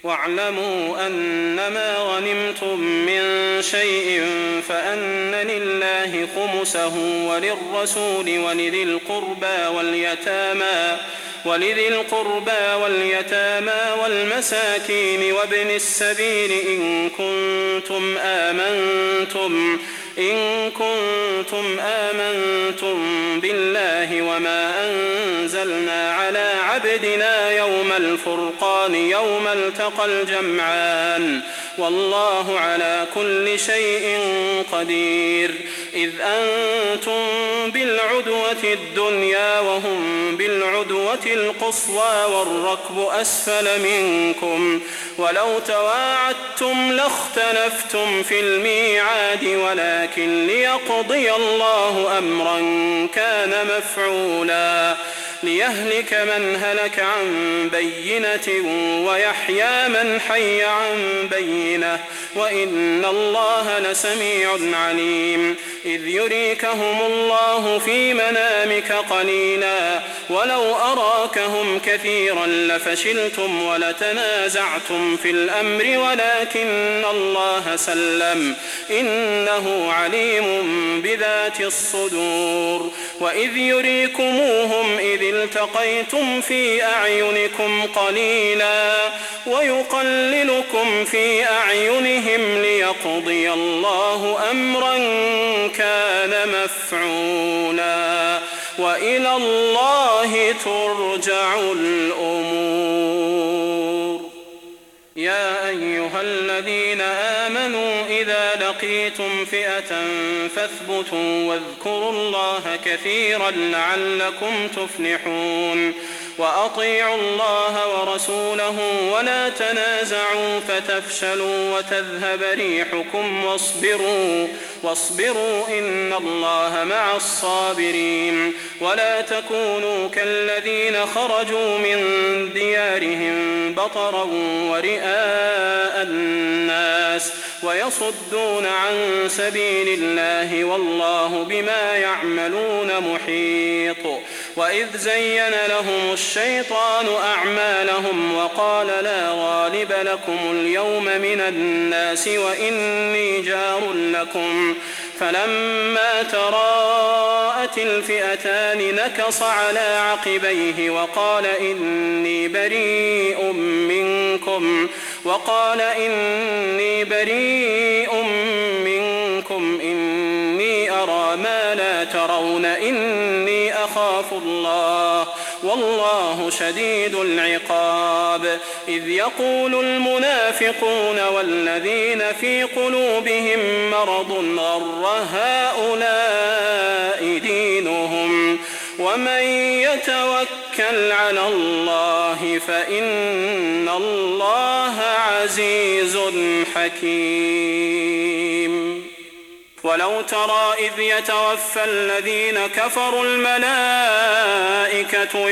واعلموا أنما غنمتم من شيء فأن لله خمسه وللرسول ولذي القربى واليتامى والمساكين وابن السبيل إن كنتم آمنتم بالله وما أنزلنا على عبدنا يوم الفرقان يوم التقى الجمعان والله على كل شيء قدير. إذ أنتم بالعدوة الدنيا وهم بالعدوة القصوى والركب أسفل منكم ولو تواعدتم لاختلفتم في الميعاد ولكن ليقضي الله أمرا كان مفعولا ليهلك من هلك عن بينة ويحيى من حي عن بينة وإن الله لسميع عليم. إذ يريكهم الله في منامك قليلا ولو أراكهم كثيرا لفشلتم ولتنازعتم في الأمر ولكن الله سلم إنه عليم بذات الصدور. وإذ يريكموهم إذ التقيتم في أعينكم قليلا ويقللكم في أعينهم ليقضي الله أمرا كان مفعولا وإلى الله ترجع الأمور. يا أيها الذين آمنوا إذا لقيتم فئة فاثبتوا واذكروا الله كثيرا لعلكم تفلحون. وأطيعوا الله ورسوله ولا تنازعوا فتفشلوا وتذهب ريحكم واصبروا إن الله مع الصابرين. ولا تكونوا كالذين خرجوا من ديارهم بطرا ورئاء الناس ويصدون عن سبيل الله والله بما يعملون محيط. وإذ زين لهم الشيطان أعمالهم وقال لا غالب لكم اليوم من الناس وإني جار لكم فلما تراءت الفئتان نكص على عقبيه وقال إني بريء منكم إني أرى ما لا ترون إني أخاف الله والله شديد العقاب. إذ يقول المنافقون والذين في قلوبهم مرض غر هؤلاء دينهم ومن يتوكل على الله فإن الله عزيز حكيم. ولو ترى إذ يتوفى الذين كفروا الملائكة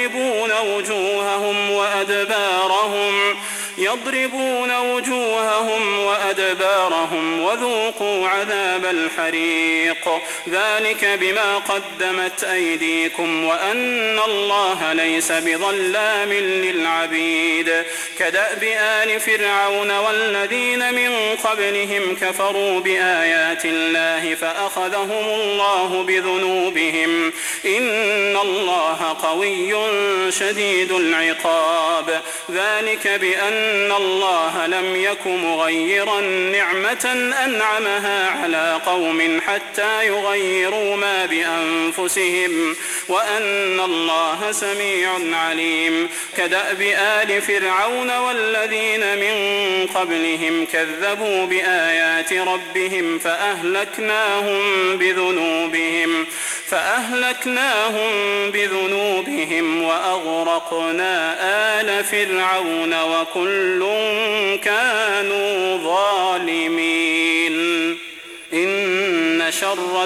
يضربون وجوههم وأدبارهم وذوقوا عذاب الحريق ذلك بما قدمت أيديكم وأن الله ليس بظلام للعبيد. كدأب آل فرعون والذين من قبلهم كفروا بآيات الله فأخذهم الله بذنوبهم إن الله قوي شديد العقاب. ذلك بأن الله لم يك مغيرا نعمة أنعمها على قوم حتى يغيروا ما بأنفسهم وأن الله سميع عليم. كدأب آل فرعون والذين من قبلهم كذبوا بآيات ربهم فأهلكناهم بذنوبهم وأغرقنا آل فرعون وكل كانوا ظالمين. إن شر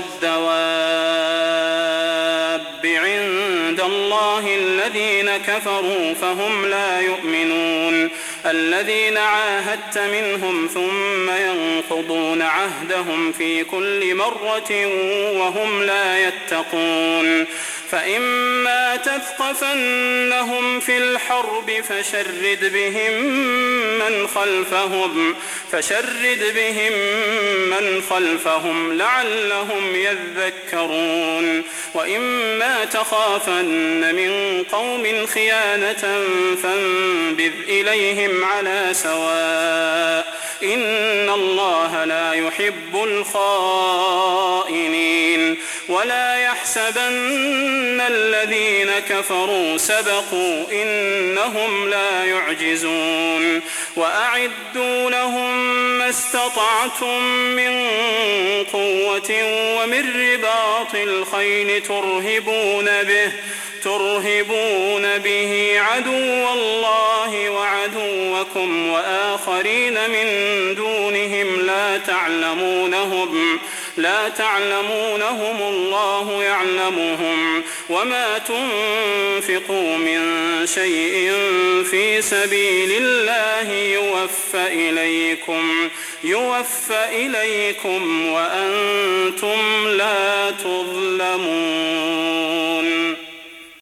الدواب عند الله الذين كفروا فهم لا يؤمنون. الذين عاهدت منهم ثم ينقضون عهدهم في كل مرة وهم لا يتقون. فإما تثقفنهم في الحرب فشرد بهم من خلفهم لعلهم يذكرون وإما تخافن من قوم خيانة فانبذ إليهم على سواء إن الله لا يحب الخائنين ولا يحسبن الذين كفروا سبقوا إنهم لا يعجزون وأعدوا لهم ما استطعتم من قوة ومن رباط الخيل ترهبون به عدو الله وعدوكم وآخرين من دونهم لا تعلمونهم الله يعلمهم وما تنفقوا من شيء في سبيل الله يوفى إليكم وأنتم لا تظلمون.